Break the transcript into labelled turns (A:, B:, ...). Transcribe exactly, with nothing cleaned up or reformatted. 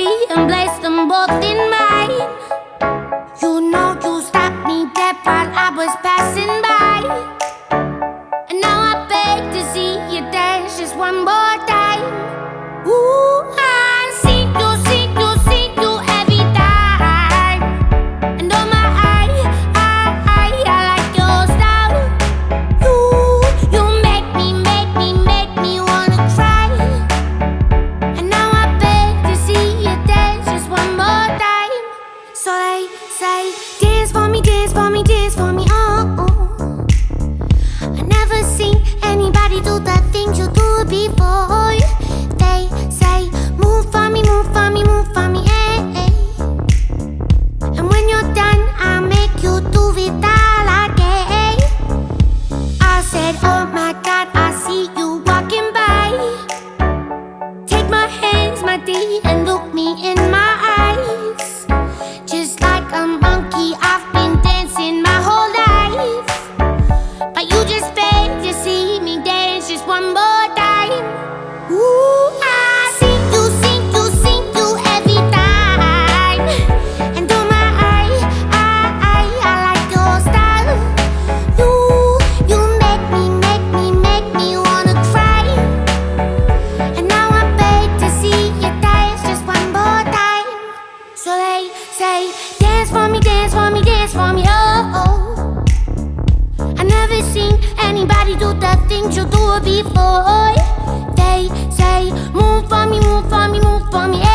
A: body and place them both in mine. You know you stopped me dead while I was passing by, and now I beg to see you dance just one more time. Ooh, I see you, see you, see you every time. And oh my, I, I, I, I like your style. You, you make me, make me, make me wanna cry. And now I beg to see you dance just one more time. So they say, dance for me, dance for me, dance for me, oh, oh. I never seen anybody do the things you do before. They say, move for me, move for me, move for me, eh, eh. And when you're done, I'll make you do it all again. I said, oh my God, I see you walking by. Take my hands, my dear, and look me in my eyes. Just like a monkey, I've been dancing my whole life, but you just beg to see me dance just one more time. Ooh, I see you, see you, see you every time. And oh my, I, I, I, I like your style. You, you make me, make me, make me wanna cry. And now I beg to see you dance just one more time. So they say, dance for me, dance for me, dance for me, oh, oh. I never seen anybody do the things you do before. They say, move for me, move for me, move for me,